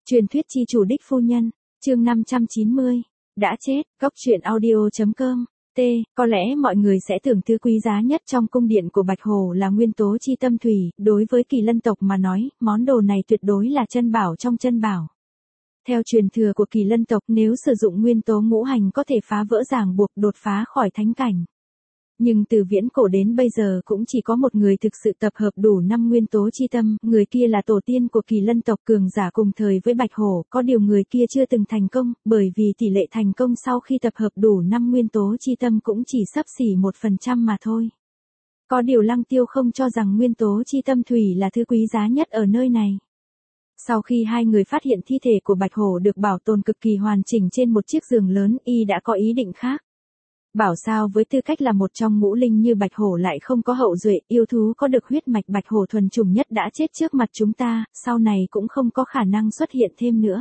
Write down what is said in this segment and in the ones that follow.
Truyền thuyết chi chủ đích phu nhân, chương 590, đã chết, góc truyện audio.com. Có lẽ mọi người sẽ tưởng thứ quý giá nhất trong cung điện của Bạch Hồ là nguyên tố chi tâm thủy, đối với Kỳ Lân tộc mà nói, món đồ này tuyệt đối là chân bảo trong chân bảo. Theo truyền thừa của Kỳ Lân tộc, nếu sử dụng nguyên tố ngũ hành có thể phá vỡ ràng buộc, đột phá khỏi thánh cảnh. Nhưng từ viễn cổ đến bây giờ cũng chỉ có một người thực sự tập hợp đủ 5 nguyên tố chi tâm, người kia là tổ tiên của Kỳ Lân tộc cường giả cùng thời với Bạch Hổ, có điều người kia chưa từng thành công, bởi vì tỷ lệ thành công sau khi tập hợp đủ 5 nguyên tố chi tâm cũng chỉ xấp xỉ 1% mà thôi. Có điều Lăng Tiêu không cho rằng nguyên tố chi tâm thủy là thứ quý giá nhất ở nơi này. Sau khi hai người phát hiện thi thể của Bạch Hổ được bảo tồn cực kỳ hoàn chỉnh trên một chiếc giường lớn, y đã có ý định khác. Bảo sao với tư cách là một trong ngũ linh như Bạch Hổ lại không có hậu duệ, yêu thú có được huyết mạch Bạch Hổ thuần chủng nhất đã chết trước mặt chúng ta, sau này cũng không có khả năng xuất hiện thêm nữa.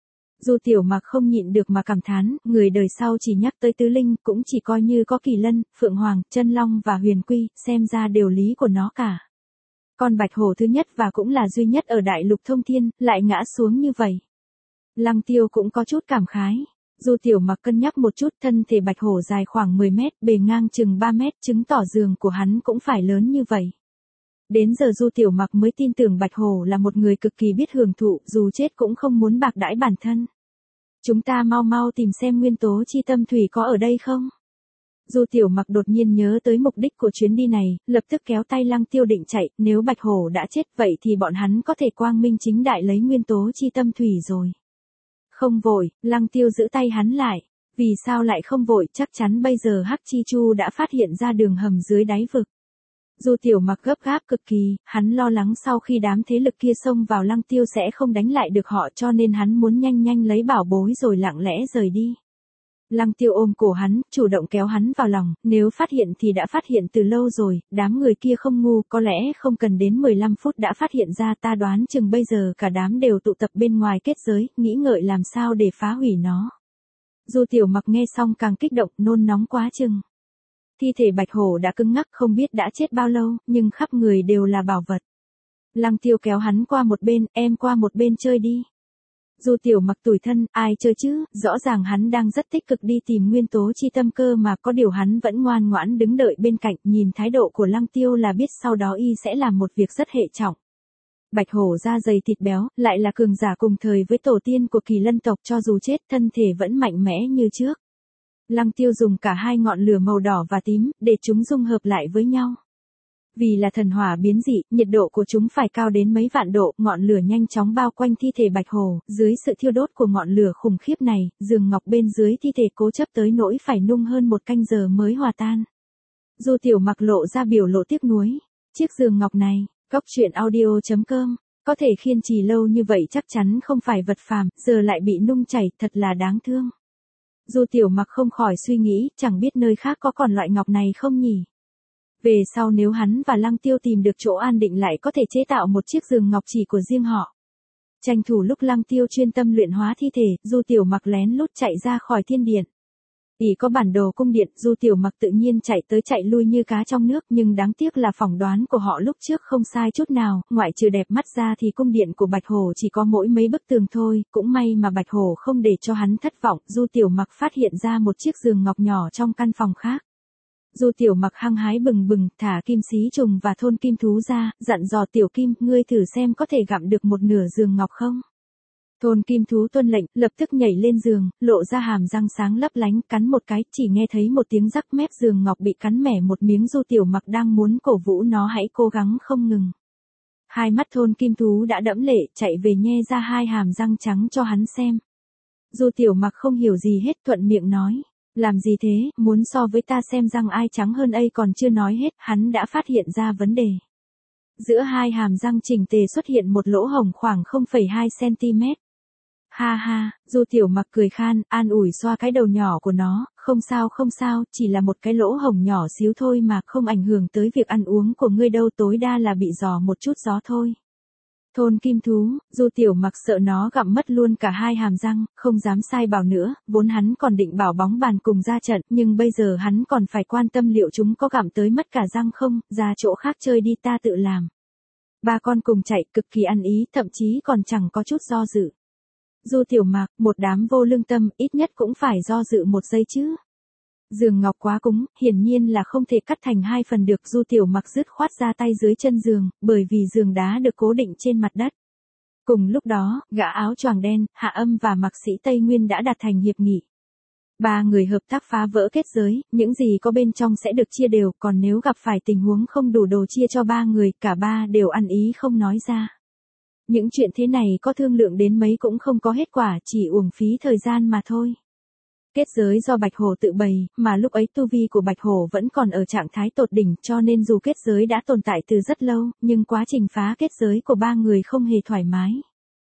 Dù Tiểu Mặc không nhịn được mà cảm thán, người đời sau chỉ nhắc tới tứ linh, cũng chỉ coi như có Kỳ Lân, Phượng Hoàng, Chân Long và Huyền Quy, xem ra đều lý của nó cả. Con Bạch Hổ thứ nhất và cũng là duy nhất ở đại lục thông thiên, lại ngã xuống như vậy. Lăng Tiêu cũng có chút cảm khái. Dù Tiểu Mặc cân nhắc một chút, thân thể Bạch Hổ dài khoảng 10 mét, bề ngang chừng 3 mét, chứng tỏ giường của hắn cũng phải lớn như vậy. Đến giờ Du Tiểu Mặc mới tin tưởng Bạch Hổ là một người cực kỳ biết hưởng thụ, dù chết cũng không muốn bạc đãi bản thân. Chúng ta mau mau tìm xem nguyên tố chi tâm thủy có ở đây không? Du Tiểu Mặc đột nhiên nhớ tới mục đích của chuyến đi này, lập tức kéo tay Lăng Tiêu định chạy, nếu Bạch Hổ đã chết vậy thì bọn hắn có thể quang minh chính đại lấy nguyên tố chi tâm thủy rồi. Không vội, Lăng Tiêu giữ tay hắn lại. Vì sao lại không vội, chắc chắn bây giờ Hắc Chi Chu đã phát hiện ra đường hầm dưới đáy vực. Dù Tiểu Mặc gấp gáp cực kỳ, hắn lo lắng sau khi đám thế lực kia xông vào Lăng Tiêu sẽ không đánh lại được họ, cho nên hắn muốn nhanh nhanh lấy bảo bối rồi lặng lẽ rời đi. Lăng Tiêu ôm cổ hắn, chủ động kéo hắn vào lòng, nếu phát hiện thì đã phát hiện từ lâu rồi, đám người kia không ngu, có lẽ không cần đến 15 phút đã phát hiện ra, ta đoán chừng bây giờ cả đám đều tụ tập bên ngoài kết giới, nghĩ ngợi làm sao để phá hủy nó. Dù Tiểu Mặc nghe xong càng kích động, nôn nóng quá chừng. Thi thể Bạch Hổ đã cứng ngắc không biết đã chết bao lâu, nhưng khắp người đều là bảo vật. Lăng Tiêu kéo hắn qua một bên, em qua một bên chơi đi. Dù Tiểu Mặc tủi thân, ai chơi chứ, rõ ràng hắn đang rất tích cực đi tìm nguyên tố chi tâm cơ mà, có điều hắn vẫn ngoan ngoãn đứng đợi bên cạnh, nhìn thái độ của Lăng Tiêu là biết sau đó y sẽ làm một việc rất hệ trọng. Bạch Hổ da dày thịt béo, lại là cường giả cùng thời với tổ tiên của Kỳ Lân tộc, cho dù chết thân thể vẫn mạnh mẽ như trước. Lăng Tiêu dùng cả hai ngọn lửa màu đỏ và tím, để chúng dung hợp lại với nhau. Vì là thần hỏa biến dị, nhiệt độ của chúng phải cao đến mấy vạn độ, ngọn lửa nhanh chóng bao quanh thi thể Bạch Hổ, dưới sự thiêu đốt của ngọn lửa khủng khiếp này, giường ngọc bên dưới thi thể cố chấp tới nỗi phải nung hơn 1 canh giờ mới hòa tan. Dù Tiểu Mặc lộ ra biểu lộ tiếc nuối, chiếc giường ngọc này, góc truyện audio.com, có thể kiên trì lâu như vậy chắc chắn không phải vật phàm, giờ lại bị nung chảy, thật là đáng thương. Dù Tiểu Mặc không khỏi suy nghĩ, chẳng biết nơi khác có còn loại ngọc này không nhỉ? Về sau nếu hắn và Lăng Tiêu tìm được chỗ an định lại có thể chế tạo một chiếc giường ngọc chỉ của riêng họ. Tranh thủ lúc Lăng Tiêu chuyên tâm luyện hóa thi thể, Du Tiểu Mặc lén lút chạy ra khỏi thiên điện. Ỷ có bản đồ cung điện, Du Tiểu Mặc tự nhiên chạy tới chạy lui như cá trong nước, nhưng đáng tiếc là phỏng đoán của họ lúc trước không sai chút nào, ngoại trừ đẹp mắt ra thì cung điện của Bạch Hổ chỉ có mỗi mấy bức tường thôi, cũng may mà Bạch Hổ không để cho hắn thất vọng, Du Tiểu Mặc phát hiện ra một chiếc giường ngọc nhỏ trong căn phòng khác. Du Tiểu Mặc hăng hái bừng bừng, thả kim xí trùng và thôn kim thú ra, dặn dò Tiểu Kim, ngươi thử xem có thể gặm được một nửa giường ngọc không? Thôn kim thú tuân lệnh, lập tức nhảy lên giường, lộ ra hàm răng sáng lấp lánh, cắn một cái, chỉ nghe thấy một tiếng rắc mép giường ngọc bị cắn mẻ một miếng. Du Tiểu Mặc đang muốn cổ vũ nó hãy cố gắng không ngừng. Hai mắt thôn kim thú đã đẫm lệ, chạy về nhe ra hai hàm răng trắng cho hắn xem. Du Tiểu Mặc không hiểu gì hết, thuận miệng nói. Làm gì thế, muốn so với ta xem răng ai trắng hơn ấy, còn chưa nói hết, hắn đã phát hiện ra vấn đề. Giữa hai hàm răng chỉnh tề xuất hiện một lỗ hổng khoảng 0,2 cm. Ha ha, Du Tiểu Mặc cười khan, an ủi xoa cái đầu nhỏ của nó, không sao, chỉ là một cái lỗ hổng nhỏ xíu thôi mà, không ảnh hưởng tới việc ăn uống của ngươi đâu, tối đa là bị dò một chút gió thôi. Thôn kim thú, Du Tiểu Mặc sợ nó gặm mất luôn cả hai hàm răng, không dám sai bảo nữa, vốn hắn còn định bảo bóng bàn cùng ra trận, nhưng bây giờ hắn còn phải quan tâm liệu chúng có gặm tới mất cả răng không, ra chỗ khác chơi đi, ta tự làm. Ba con cùng chạy, cực kỳ ăn ý, thậm chí còn chẳng có chút do dự. Du Tiểu Mặc, một đám vô lương tâm, ít nhất cũng phải do dự một giây chứ. Giường ngọc quá cứng, hiển nhiên là không thể cắt thành hai phần được. Du Tiểu Mặc dứt khoát ra tay dưới chân giường, bởi vì giường đá được cố định trên mặt đất. Cùng lúc đó, gã áo choàng đen, Hạ Âm và Mạc Sĩ Tây Nguyên đã đạt thành hiệp nghị. Ba người hợp tác phá vỡ kết giới, những gì có bên trong sẽ được chia đều, còn nếu gặp phải tình huống không đủ đồ chia cho ba người, cả ba đều ăn ý không nói ra. Những chuyện thế này có thương lượng đến mấy cũng không có hết quả, chỉ uổng phí thời gian mà thôi. Kết giới do Bạch Hổ tự bày, mà lúc ấy tu vi của Bạch Hổ vẫn còn ở trạng thái tột đỉnh, cho nên dù kết giới đã tồn tại từ rất lâu, nhưng quá trình phá kết giới của ba người không hề thoải mái.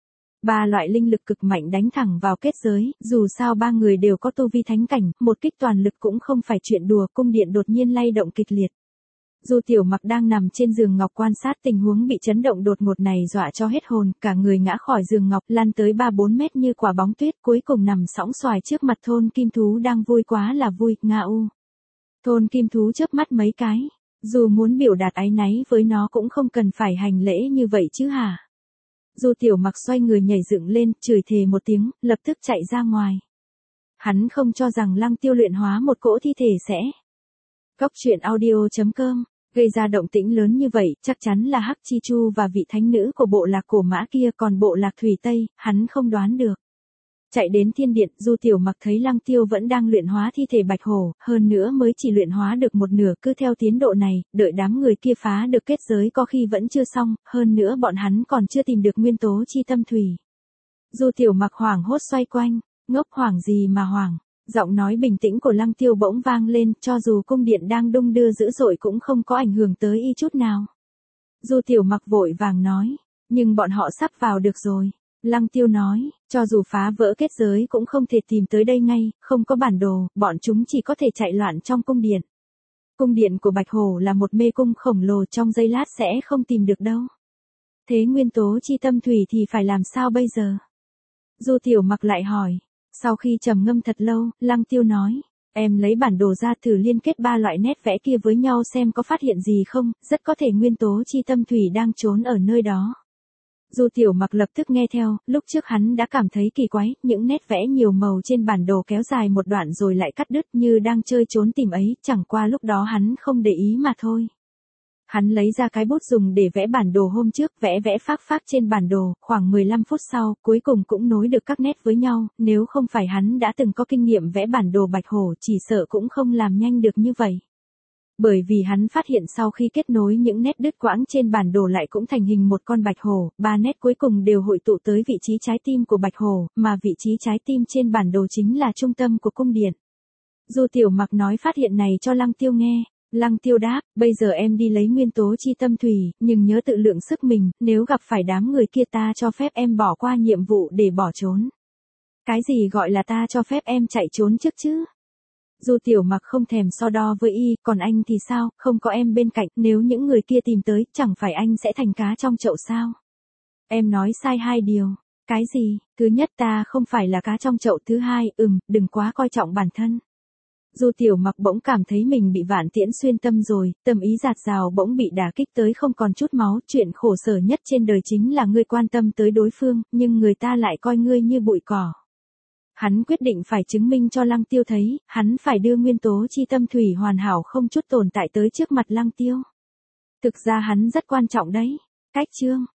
Ba loại linh lực cực mạnh đánh thẳng vào kết giới, dù sao ba người đều có tu vi thánh cảnh, một kích toàn lực cũng không phải chuyện đùa. Cung điện đột nhiên lay động kịch liệt. Du Tiểu Mặc đang nằm trên giường ngọc quan sát tình huống bị chấn động đột ngột này dọa cho hết hồn, cả người ngã khỏi giường ngọc, lăn tới 3-4 mét như quả bóng tuyết, cuối cùng nằm sõng xoài trước mặt Thôn Kim Thú đang vui quá là vui. Nga u. Thôn Kim Thú chớp mắt mấy cái, dù muốn biểu đạt áy náy với nó cũng không cần phải hành lễ như vậy chứ hả? Du Tiểu Mặc xoay người nhảy dựng lên, chửi thề một tiếng, lập tức chạy ra ngoài. Hắn không cho rằng Lăng Tiêu luyện hóa một cỗ thi thể sẽ. Cốc truyện audio.com gây ra động tĩnh lớn như vậy, chắc chắn là Hắc Chi Chu và vị thánh nữ của bộ lạc Cổ Mã kia, còn bộ lạc Thủy Tây, hắn không đoán được. Chạy đến thiên điện, Du Tiểu Mặc thấy Lăng Tiêu vẫn đang luyện hóa thi thể Bạch Hổ, hơn nữa mới chỉ luyện hóa được một nửa, cứ theo tiến độ này, đợi đám người kia phá được kết giới có khi vẫn chưa xong, hơn nữa bọn hắn còn chưa tìm được nguyên tố chi tâm thủy. Du Tiểu Mặc hoảng hốt xoay quanh, ngốc hoảng gì mà hoảng. Giọng nói bình tĩnh của Lăng Tiêu bỗng vang lên, cho dù cung điện đang đung đưa dữ dội cũng không có ảnh hưởng tới y chút nào. Du Tiểu Mặc vội vàng nói, nhưng bọn họ sắp vào được rồi. Lăng Tiêu nói, cho dù phá vỡ kết giới cũng không thể tìm tới đây ngay, không có bản đồ, bọn chúng chỉ có thể chạy loạn trong cung điện. Cung điện của Bạch Hổ là một mê cung khổng lồ, trong giây lát sẽ không tìm được đâu. Thế nguyên tố chi tâm thủy thì phải làm sao bây giờ? Du Tiểu Mặc lại hỏi. Sau khi trầm ngâm thật lâu, Lăng Tiêu nói, em lấy bản đồ ra thử liên kết ba loại nét vẽ kia với nhau xem có phát hiện gì không, rất có thể nguyên tố chi tâm thủy đang trốn ở nơi đó. Du Tiểu Mặc lập tức nghe theo, lúc trước hắn đã cảm thấy kỳ quái, những nét vẽ nhiều màu trên bản đồ kéo dài một đoạn rồi lại cắt đứt như đang chơi trốn tìm ấy, chẳng qua lúc đó hắn không để ý mà thôi. Hắn lấy ra cái bút dùng để vẽ bản đồ hôm trước, vẽ phác trên bản đồ, khoảng 15 phút sau, cuối cùng cũng nối được các nét với nhau, nếu không phải hắn đã từng có kinh nghiệm vẽ bản đồ Bạch Hổ chỉ sợ cũng không làm nhanh được như vậy. Bởi vì hắn phát hiện sau khi kết nối những nét đứt quãng trên bản đồ lại cũng thành hình một con Bạch Hổ, ba nét cuối cùng đều hội tụ tới vị trí trái tim của Bạch Hổ, mà vị trí trái tim trên bản đồ chính là trung tâm của cung điện. Du Tiểu Mặc nói phát hiện này cho Lăng Tiêu nghe. Lăng Tiêu đáp, bây giờ em đi lấy nguyên tố chi tâm thủy, nhưng nhớ tự lượng sức mình, nếu gặp phải đám người kia ta cho phép em bỏ qua nhiệm vụ để bỏ trốn. Cái gì gọi là ta cho phép em chạy trốn trước chứ? Du Tiểu Mặc không thèm so đo với y, còn anh thì sao, không có em bên cạnh, nếu những người kia tìm tới, chẳng phải anh sẽ thành cá trong chậu sao? Em nói sai hai điều. Cái gì? Thứ nhất ta không phải là cá trong chậu, thứ hai, đừng quá coi trọng bản thân. Du Tiểu Mặc bỗng cảm thấy mình bị vạn tiễn xuyên tâm rồi, tâm ý dạt dào bỗng bị đả kích tới không còn chút máu, chuyện khổ sở nhất trên đời chính là ngươi quan tâm tới đối phương, nhưng người ta lại coi ngươi như bụi cỏ. Hắn quyết định phải chứng minh cho Lăng Tiêu thấy, hắn phải đưa nguyên tố chi tâm thủy hoàn hảo không chút tồn tại tới trước mặt Lăng Tiêu. Thực ra hắn rất quan trọng đấy. Cách chương